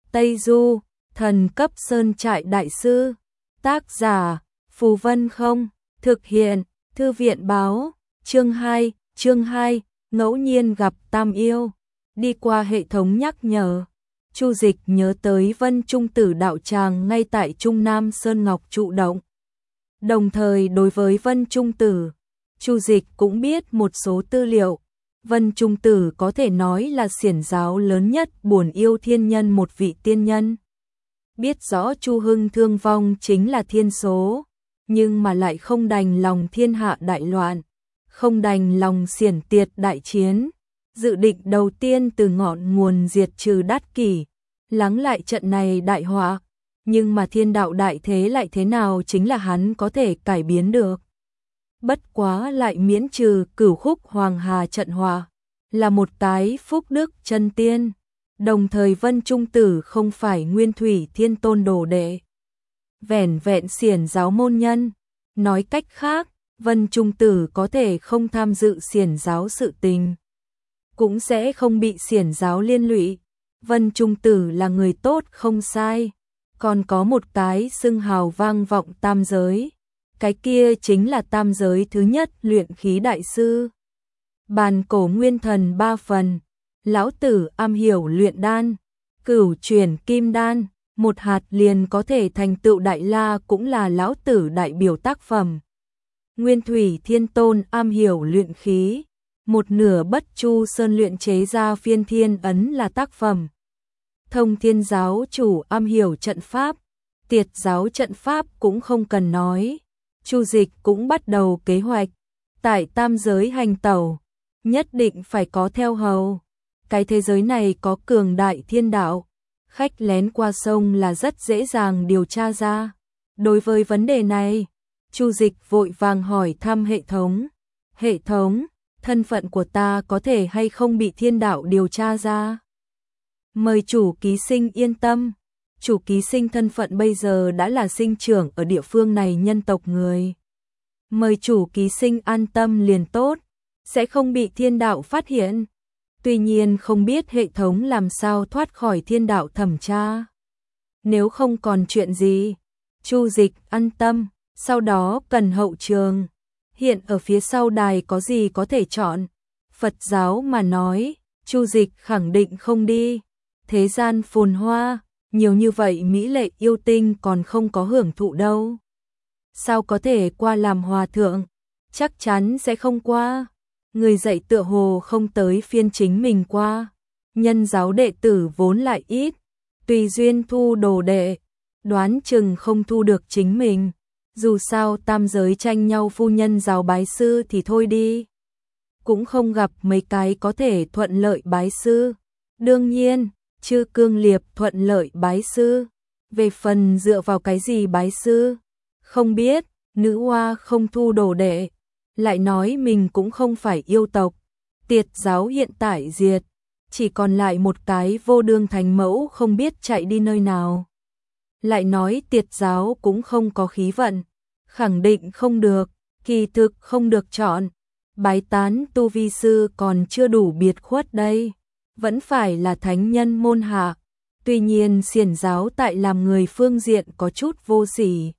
Tây Du, thần cấp sơn trại đại sư. Tác giả, Phù Vân Không, thực hiện, Thư viện báo, chương 2, ngẫu nhiên gặp Tam Yêu. Đi qua hệ thống nhắc nhở, Chu Dịch nhớ tới Vân Trung Tử đạo tràng ngay tại Trung Nam Sơn Ngọc trụ động. Đồng thời đối với Vân Trung Tử, Chu Dịch cũng biết một số tư liệu. Vân Trung Tử có thể nói là xiển giáo lớn nhất Bổn Yêu Thiên Nhân, một vị tiên nhân. Biết rõ Chu Hưng thương vong chính là thiên số, nhưng mà lại không đành lòng thiên hạ đại loạn, không đành lòng xiển tiệt đại chiến, dự định đầu tiên từ ngọn nguồn diệt trừ Đát Kỷ, lắng lại trận này đại họa, nhưng mà thiên đạo đại thế lại thế nào chính là hắn có thể cải biến được. Bất quá lại miễn trừ Cửu Khúc Hoàng Hà trận họa, là một cái phúc đức chân tiên. Đồng thời Vân Trung Tử không phải Nguyên Thủy Thiên Tôn đồ đệ, vẻn vẹn xiển giáo môn nhân. Nói cách khác, Vân Trung Tử có thể không tham dự xiển giáo sự tình, cũng sẽ không bị xiển giáo liên lụy. Vân Trung Tử là người tốt không sai, còn có một cái xưng hào vang vọng tam giới. Cái kia chính là tam giới thứ nhất luyện khí đại sư. Bàn cổ nguyên thần 3 phần, lão tử am hiểu luyện đan, cửu chuyển kim đan, một hạt liền có thể thành tựu đại la cũng là lão tử đại biểu tác phẩm. Nguyên Thủy Thiên Tôn am hiểu luyện khí, một nửa Bất Chu Sơn luyện chế ra Phiên Thiên ấn là tác phẩm. Thông Thiên giáo chủ am hiểu trận pháp, Tiệt giáo trận pháp cũng không cần nói. Chu Dịch cũng bắt đầu kế hoạch, tại tam giới hành tẩu, nhất định phải có theo hầu. Cái thế giới này có cường đại thiên đạo, khách lén qua sông là rất dễ dàng điều tra ra. Đối với vấn đề này, Chu Dịch vội vàng hỏi thăm hệ thống. Hệ thống, thân phận của ta có thể hay không bị thiên đạo điều tra ra? Mời chủ ký sinh yên tâm. Chủ ký sinh thân phận bây giờ đã là sinh trưởng ở địa phương này nhân tộc người. Mời chủ ký sinh an tâm liền tốt, sẽ không bị thiên đạo phát hiện. Tuy nhiên không biết hệ thống làm sao thoát khỏi thiên đạo thẩm tra. Nếu không còn chuyện gì, Chu Dịch an tâm, sau đó cần hậu trường. Hiện ở phía sau đài có gì có thể chọn? Phật giáo mà nói, Chu Dịch khẳng định không đi. Thế gian phồn hoa, nhiều như vậy mỹ lệ yêu tinh còn không có hưởng thụ đâu. Sao có thể qua làm hòa thượng? Chắc chắn sẽ không qua. Người dạy tựa hồ không tới phiên chính mình qua. Nhân giáo đệ tử vốn lại ít, tùy duyên thu đồ đệ, đoán chừng không thu được chính mình. Dù sao tam giới tranh nhau phu nhân giáo bái sư thì thôi đi, cũng không gặp mấy cái có thể thuận lợi bái sư. Đương nhiên, Chư Cương Liệp thuận lợi bái sư. Về phần dựa vào cái gì bái sư, không biết. Nữ hoa không thu đồ đệ, lại nói mình cũng không phải yêu tộc. Tiệt giáo hiện tại diệt, chỉ còn lại một cái Vô Đương Thánh Mẫu không biết chạy đi nơi nào. Lại nói Tiệt giáo cũng không có khí vận, khẳng định không được, kỳ thực không được chọn. Bái tán tu vi sư còn chưa đủ biệt khuất đây, vẫn phải là thánh nhân môn hạ. Tuy nhiên xiển giáo tại làm người phương diện có chút vô sỉ,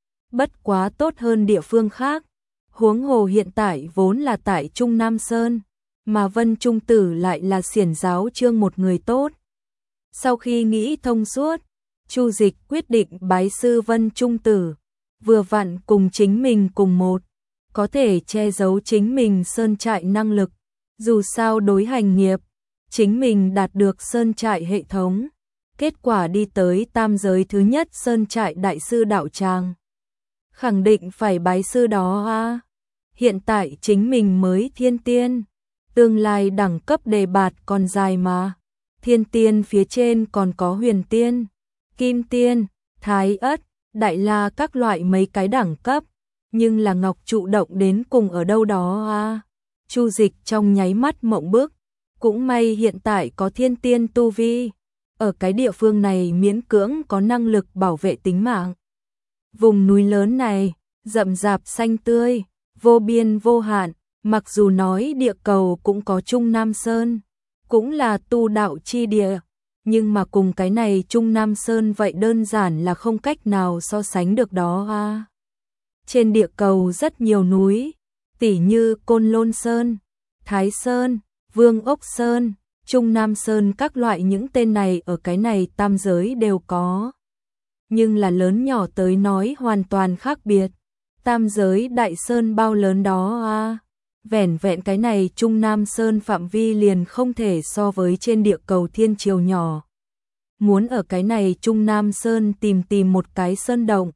bất quá tốt hơn địa phương khác. Huống hồ hiện tại vốn là tại Trung Nam Sơn, mà Vân Trung Tử lại là xiển giáo trương một người tốt. Sau khi nghĩ thông suốt, Chu Dịch quyết định bái sư Vân Trung Tử, vừa vặn cùng chính mình cùng một, có thể che giấu chính mình sơn trại năng lực. Dù sao đối hành nghiệp, chính mình đạt được sơn trại hệ thống, kết quả đi tới tam giới thứ nhất sơn trại đại sư đạo tràng, khẳng định phải bái sư đó a. Hiện tại chính mình mới thiên tiên, tương lai đẳng cấp đề bạt còn dài mà. Thiên tiên phía trên còn có huyền tiên, kim tiên, thái ất, đại la các loại mấy cái đẳng cấp, nhưng là ngọc trụ động đến cùng ở đâu đó a. Chu Dịch trong nháy mắt mộng bức, cũng may hiện tại có thiên tiên tu vi, ở cái địa phương này miễn cưỡng có năng lực bảo vệ tính mạng. Vùng núi lớn này, rậm rạp xanh tươi, vô biên vô hạn, mặc dù nói địa cầu cũng có Trung Nam Sơn, cũng là tu đạo chi địa, nhưng mà cùng cái này Trung Nam Sơn vậy đơn giản là không cách nào so sánh được đó a. Trên địa cầu rất nhiều núi, tỉ như Côn Lôn Sơn, Thái Sơn, Vương Ốc Sơn, Trung Nam Sơn, các loại những tên này ở cái này tam giới đều có. Nhưng là lớn nhỏ tới nói hoàn toàn khác biệt. Tam giới Đại Sơn bao lớn đó a. Vẻn vẹn cái này Trung Nam Sơn phạm vi liền không thể so với trên địa cầu thiên triều nhỏ. Muốn ở cái này Trung Nam Sơn tìm một cái sơn động,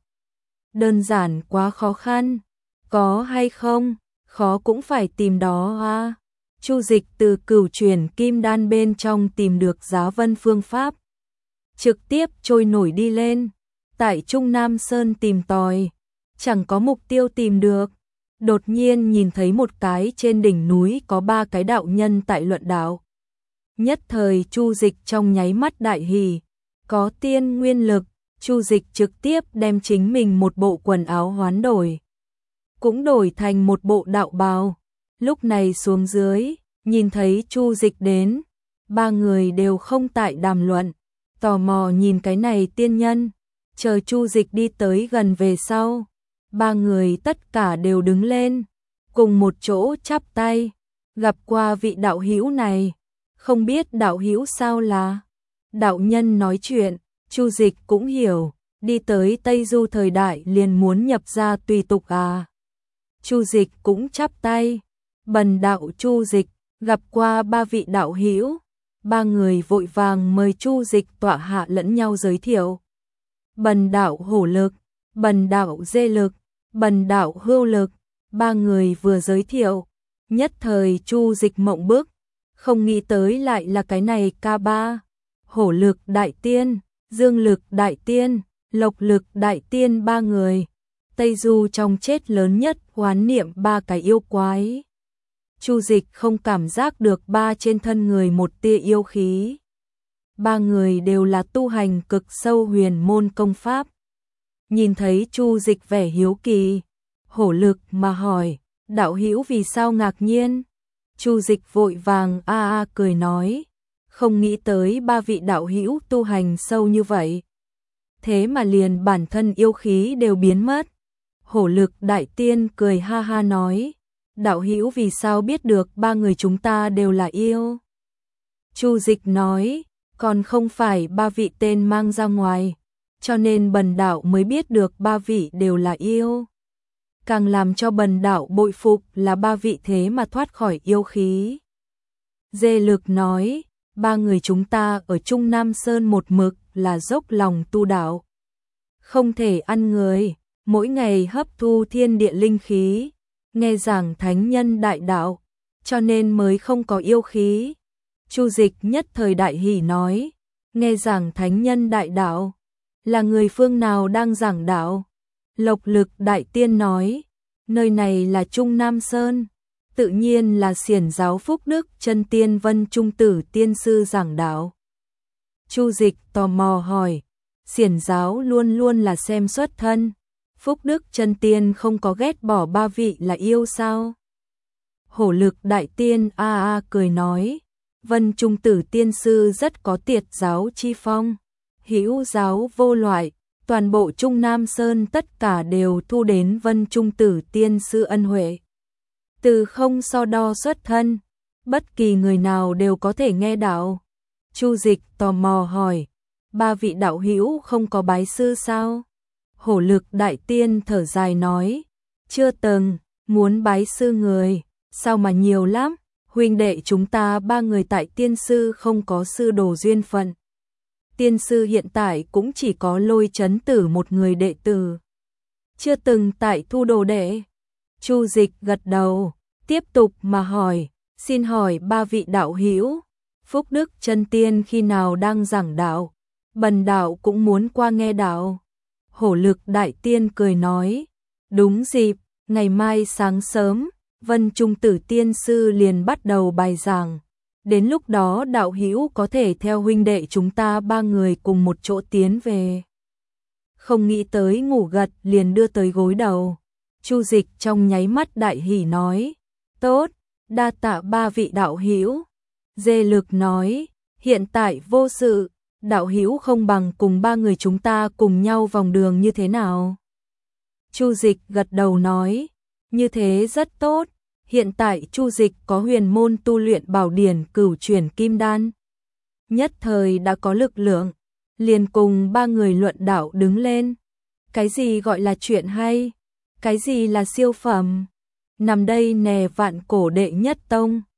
đơn giản quá khó khăn. Có hay không? Khó cũng phải tìm đó a. Chu Dịch từ Cửu Chuyển Kim Đan bên trong tìm được Giá Vân phương pháp, trực tiếp trôi nổi đi lên, tại Trung Nam Sơn tìm tòi, chẳng có mục tiêu tìm được. Đột nhiên nhìn thấy một cái trên đỉnh núi có 3 cái đạo nhân tại luận đạo. Nhất thời Chu Dịch trong nháy mắt đại hỉ, có tiên nguyên lực, Chu Dịch trực tiếp đem chính mình một bộ quần áo hoán đổi, cũng đổi thành một bộ đạo bào. Lúc này xuống dưới, nhìn thấy Chu Dịch đến, 3 người đều không tại đàm luận, tò mò nhìn cái này tiên nhân. Chờ Chu Dịch đi tới gần về sau, 3 người tất cả đều đứng lên, cùng một chỗ chắp tay, gặp qua vị đạo hữu này, không biết đạo hữu sao là. Đạo nhân nói chuyện, Chu Dịch cũng hiểu, đi tới Tây Du thời đại liền muốn nhập gia tùy tục à. Chu Dịch cũng chắp tay, bần đạo Chu Dịch, gặp qua 3 vị đạo hữu. 3 người vội vàng mời Chu Dịch tọa hạ lẫn nhau giới thiệu. Bần đạo Hổ Lực, bần đạo Dê Lực, bần đạo Hưu Lực. 3 người vừa giới thiệu, nhất thời Chu Dịch mộng bức, không nghĩ tới lại là cái này K3. Hổ Lực đại tiên, Dương Lực đại tiên, Lộc Lực đại tiên, 3 người. Tây Du trong chết lớn nhất hoán niệm 3 cái yêu quái. Chu Dịch không cảm giác được 3 trên thân người một tia yêu khí. 3 người đều là tu hành cực sâu huyền môn công pháp. Nhìn thấy Chu Dịch vẻ hiếu kỳ, Hổ Lực mà hỏi, đạo hữu vì sao ngạc nhiên? Chu Dịch vội vàng cười nói, không nghĩ tới 3 vị đạo hữu tu hành sâu như vậy, thế mà liền bản thân yêu khí đều biến mất. Hổ Lực đại tiên cười ha ha nói, đạo hữu vì sao biết được 3 người chúng ta đều là yêu? Chu Dịch nói, còn không phải 3 vị tên mang ra ngoài, cho nên bần đạo mới biết được 3 vị đều là yêu. Càng làm cho bần đạo bội phục là 3 vị thế mà thoát khỏi yêu khí. Dê Lực nói, 3 người chúng ta ở Trung Nam Sơn một mực là dốc lòng tu đạo, không thể ăn người, mỗi ngày hấp thu thiên địa linh khí, nghe giảng thánh nhân đại đạo, cho nên mới không có yêu khí. Chu Dịch nhất thời đại hỉ nói, nghe giảng thánh nhân đại đạo, là người phương nào đang giảng đạo? Lộc Lực đại tiên nói, nơi này là Trung Nam Sơn, tự nhiên là xiển giáo Phúc Đức Chân Tiên Vân Trung Tử tiên sư giảng đạo. Chu Dịch tò mò hỏi, xiển giáo luôn luôn là xem xuất thân, Phúc Đức Chân Tiên không có ghét bỏ 3 vị là yêu sao? Hổ Lực đại tiên cười nói, Vân Trung Tử tiên sư rất có tiệt giáo chi phong, hữu giáo vô loại, toàn bộ Trung Nam Sơn tất cả đều thu đến Vân Trung Tử tiên sư ân huệ. Từ không so đo xuất thân, bất kỳ người nào đều có thể nghe đạo. Chu Dịch tò mò hỏi, 3 vị đạo hữu không có bái sư sao? Hổ Lực đại tiên thở dài nói, chưa từng, muốn bái sư người, sao mà nhiều lắm, huynh đệ chúng ta 3 người tại tiên sư không có sư đồ duyên phận. Tiên sư hiện tại cũng chỉ có Lôi Chấn Tử một người đệ tử, chưa từng tại thu đồ đệ. Chu Dịch gật đầu, tiếp tục mà hỏi, xin hỏi 3 vị đạo hữu, Phúc Đức Chân Tiên khi nào đang giảng đạo, bần đạo cũng muốn qua nghe đạo. Hổ Lực đại tiên cười nói, đúng dịp, ngày mai sáng sớm, Vân Trung Tử tiên sư liền bắt đầu bài giảng, đến lúc đó đạo hữu có thể theo huynh đệ chúng ta 3 người cùng một chỗ tiến về. Không nghĩ tới ngủ gật liền đưa tới gối đầu. Chu Dịch trong nháy mắt đại hỉ nói, tốt, đa tạ 3 vị đạo hữu. Dê Lực nói, hiện tại vô sự, đạo hữu không bằng cùng ba người chúng ta cùng nhau vòng đường như thế nào? Chu Dịch gật đầu nói, như thế rất tốt. Hiện tại Chu Dịch có huyền môn tu luyện bảo điển cửu chuyển kim đan, nhất thời đã có lực lượng, liền cùng ba người luận đạo đứng lên. Cái gì gọi là chuyện hay? Cái gì là siêu phẩm? Nằm đây nè vạn cổ đệ nhất tông.